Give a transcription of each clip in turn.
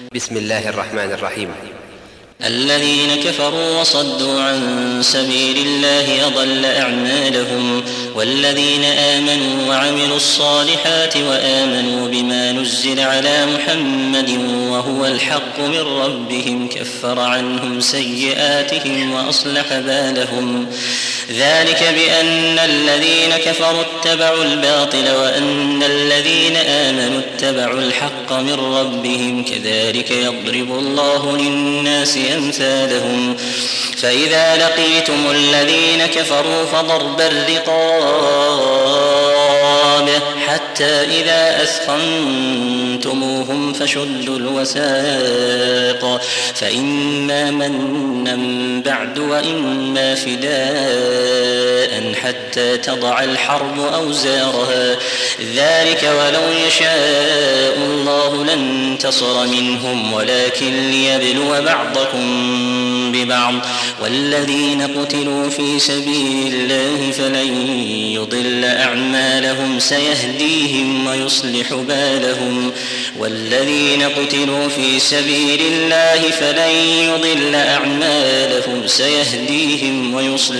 بسم الله الرحمن الرحيم. الذين كفروا وصدوا عن سبيل الله أضل أعمالهم، والذين آمنوا وعملوا الصالحات وآمنوا بما نزل على محمد وهو الحق من ربهم كفر عنهم سيئاتهم وأصلح بالهم. ذلك بأن الذين كفروا اتبعوا الباطل وأن الذين آمنوا اتبعوا الحق من ربهم، كذلك يضرب الله للناس أمثالهم. فإذا لقيتم الذين كفروا فضرب الرقاب حتى إذا أثخنتموهم فشدوا الوثاق، فإما منا بعد وإما فداء حتى تضع الحرب أوزارها. ذلك ولو يشاء الله لانتصر منهم ولكن ليبلو بعضكم ببعض. والذين قتلوا في سبيل الله فلن يضل أعمالهم سيهديهم ويصلح بالهم. والذين قتلوا في سبيل الله فلن يضل أعمالهم سيهديهم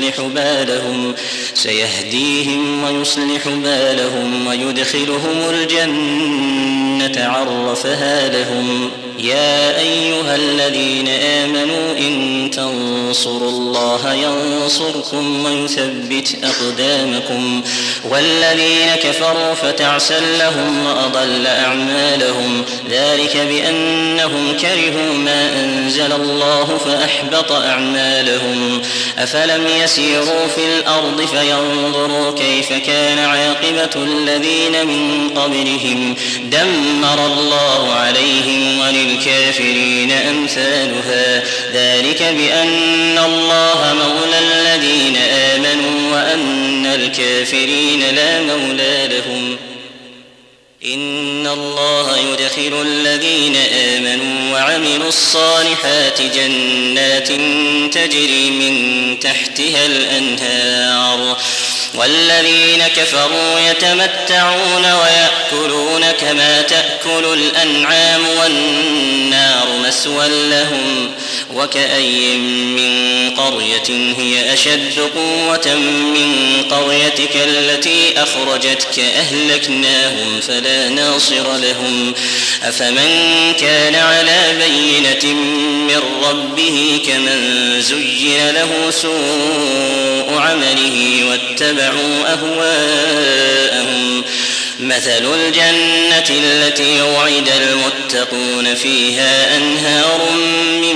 ويصلح بالهم ويدخلهم الجنة عرفها لهم. يا أيها الذين آمنوا إن تنصروا الله ينصركم ويثبت أقدامكم. والذين كفروا فتعسا لهم وأضل أعمالهم. ذلك بأنهم كرهوا ما أنزل الله فأحبط أعمالهم. أفلم يسيروا في الأرض فينظروا كيف كان عاقبة الذين من قبلهم دمر الله عليهم وللكافرين أمثالها. ذلك بأن الله مولى الذين آمنوا وأن الكافرين لا مولى لهم. إن الله يدخل الذين آمنوا وعملوا الصالحات جنات تجري من تحتها الأنهار، والذين كفروا يتمتعون ويأكلون كما تأكل الأنعام والنار مثوى لهم. وكأي من قرية هي أشد قوة من قريتك التي أخرجتك أهلكناهم فلا ناصر لهم. أفمن كان على بينة من ربه كمن زين له سوء عمله واتبعوا أهواءهم. مثل الجنة التي وعد المتقون فيها أنهار من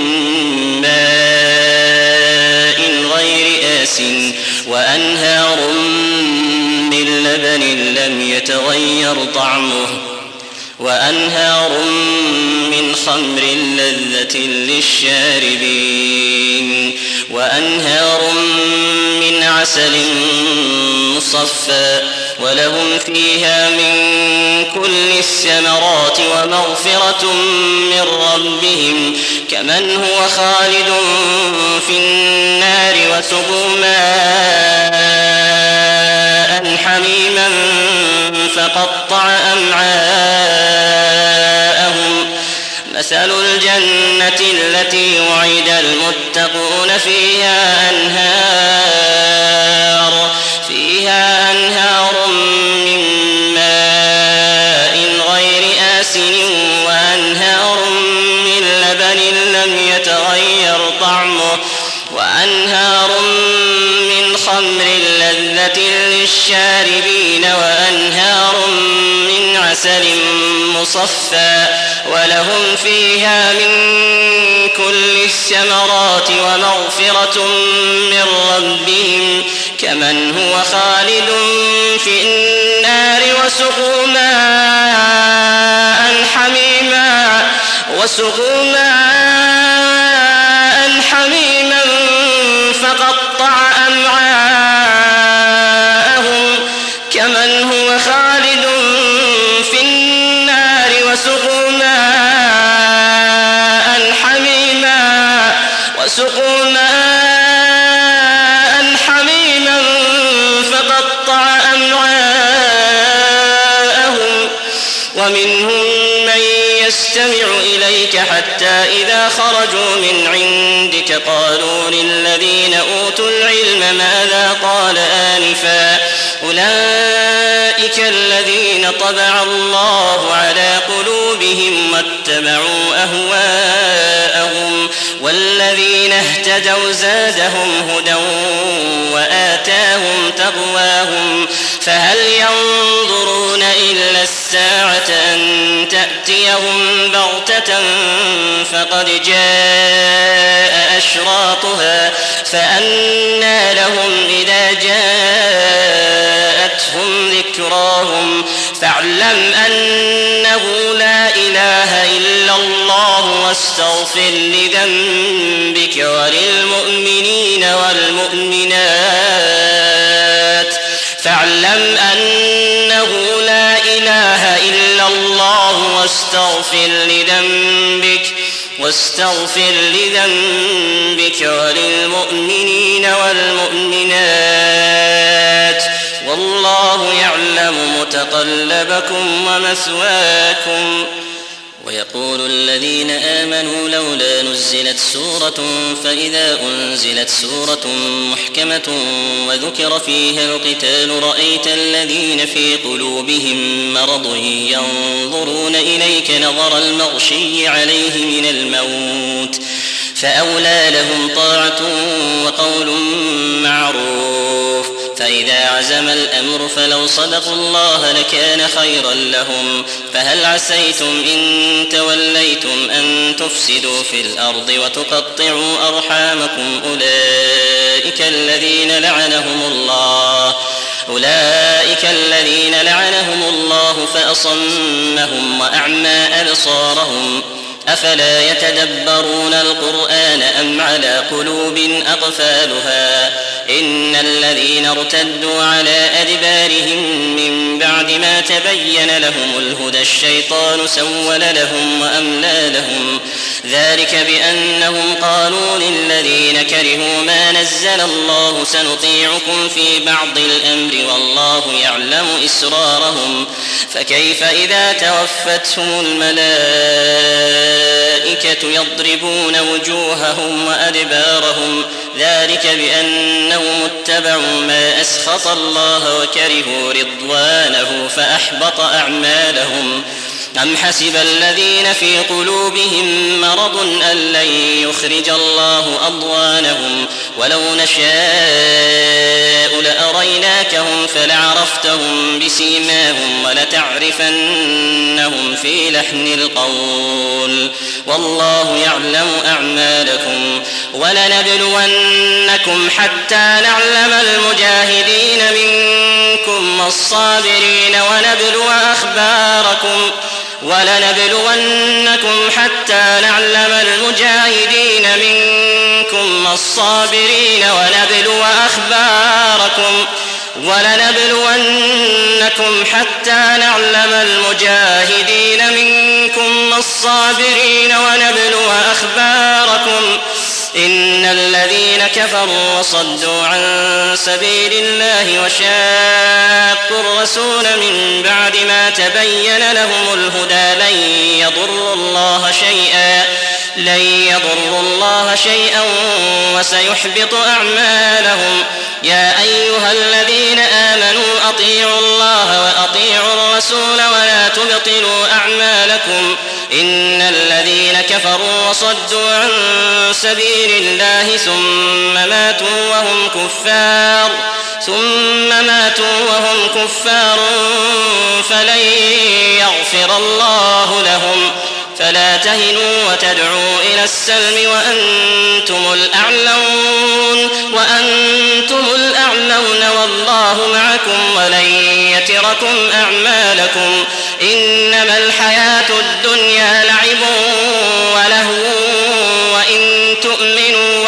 ماء غير آسٍ وأنهار من لبن لم يتغير طعمه وأنهار من خمر لذة للشاربين وأنهار من عسل مصفى ولهم فيها من كل الثمرات ومغفرة من ربهم كمن هو خالد في النار وسقوا ماء حميما فقطع أمعاءهم. مثل الجنة التي وعد المتقون فيها أنهار من ماء غير آسن وأنهار من لبن لم يتغير طعمه وأنهار من خمر لذة للشاربين وأنهار من عسل مصفى ولهم فيها من كل الثمرات ومغفرة من ربهم كمن هو خالد في النار وسقوا ماء حميما فقطع أمعاءهم كمن هو خالد في النار وسقوا ماء حميما فقطع أمعاءهم. ومنهم من يستمع إليك حتى إذا خرجوا من عندك قالوا للذين أوتوا العلم ماذا قال آنفا أولئك الذين طبع الله على قلوبهم واتبعوا أهواءهم والذين اهتدوا زادهم هدى وآتاهم تقواهم فهل ينظرون إلا الساعة أن تأتيهم بغتة فقد جاء أشراطها فأنى لهم إذا جاءتهم ذكراهم فاعلم أنه لا إله إلا الله واستغفر لذنبك وللمؤمنين والمؤمنات فاعلم أنه لا إله إلا الله واستغفر لذنبك وللمؤمنين والمؤمنات والله يعلم متقلبكم ومثواكم. ويقول الذين آمنوا لولا نزلت سورة فإذا أنزلت سورة محكمة وذكر فيها القتال رأيت الذين في قلوبهم مرض ينظرون إليك نظر المغشي عليه من الموت فأولى لهم طاعة وقول معروف فإذا عزم الأمر فلو صدقوا الله لكان خيرا لهم فهل عسيتم إن توليتم أن تفسدوا في الأرض وتقطعوا أرحامكم أولئك الذين لعنهم الله فأصمهم وأعمى أبصارهم أفلا يتدبرون القرآن أم على قلوب أقفالها إن الذين ارتدوا على أدبارهم من بعد ما تبين لهم الهدى الشيطان سول لهم وأملى لهم ذلك بأنهم قالوا للذين كرهوا ما نزل الله سنطيعكم في بعض الأمر والله يعلم إسرارهم فكيف إذا توفتهم الملائكة يضربون وجوههم وأدبارهم ذلك بأنهم اتبعوا ما أسخط الله وكرهوا رضوانه فأحبط أعمالهم أم حسب الذين في قلوبهم مرض أن لن يخرج الله أضغانهم ولو نشاء لأريناكهم فلعرفتهم بسيماهم ولتعرفنهم في لحن القول والله يعلم أعمالكم ولنبلونكم حتى نعلم المجاهدين منكم والصابرين ونبلو أخباركم ولنبلونكم حتى نعلم المجاهدين منكم والصابرين ونبلو أخباركم ولنبلونكم حتى نعلم المجاهدين منكم والصابرين ونبلو أخباركم إن الذين كفروا وصدوا عن سبيل الله وشاقوا الرسول من بعد ما تبين لهم الهدى لن يضروا الله شيئا وسيحبط أعمالهم يا أيها الذين آمنوا أطيعوا الله وأطيعوا الرسول ولا تبطلوا أعمالكم إن الذين كفروا وصدوا عن سبيل الله ثم ماتوا وهم كفار فلن يغفر الله لهم فلا تهنوا وتدعوا إلى السلم وأنتم الأعلون والله معكم ولن يتركم أعمالكم إنما الحياة الدنيا لعب ولهو وإن تؤمنوا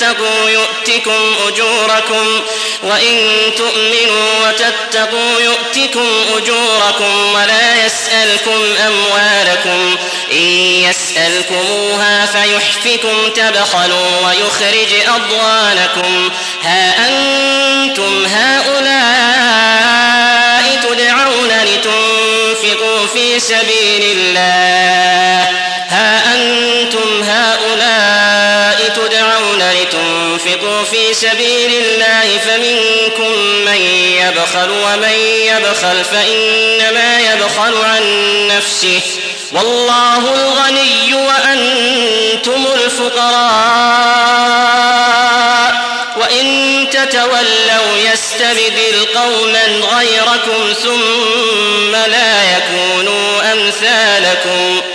وتتقوا يؤتكم أجوركم ولا يسألكم أموالكم إن يسألكموها فيحفكم تبخلوا ويخرج أضغانكم ها أنتم هؤلاء تدعون لتنفقوا في سبيل الله سبيل الله فمنكم من يبخل ومن يبخل فإنما يبخل عن نفسه والله الغني وأنتم الفقراء وإن تتولوا يستبدل قوما غيركم ثم لا يكونوا أمثالكم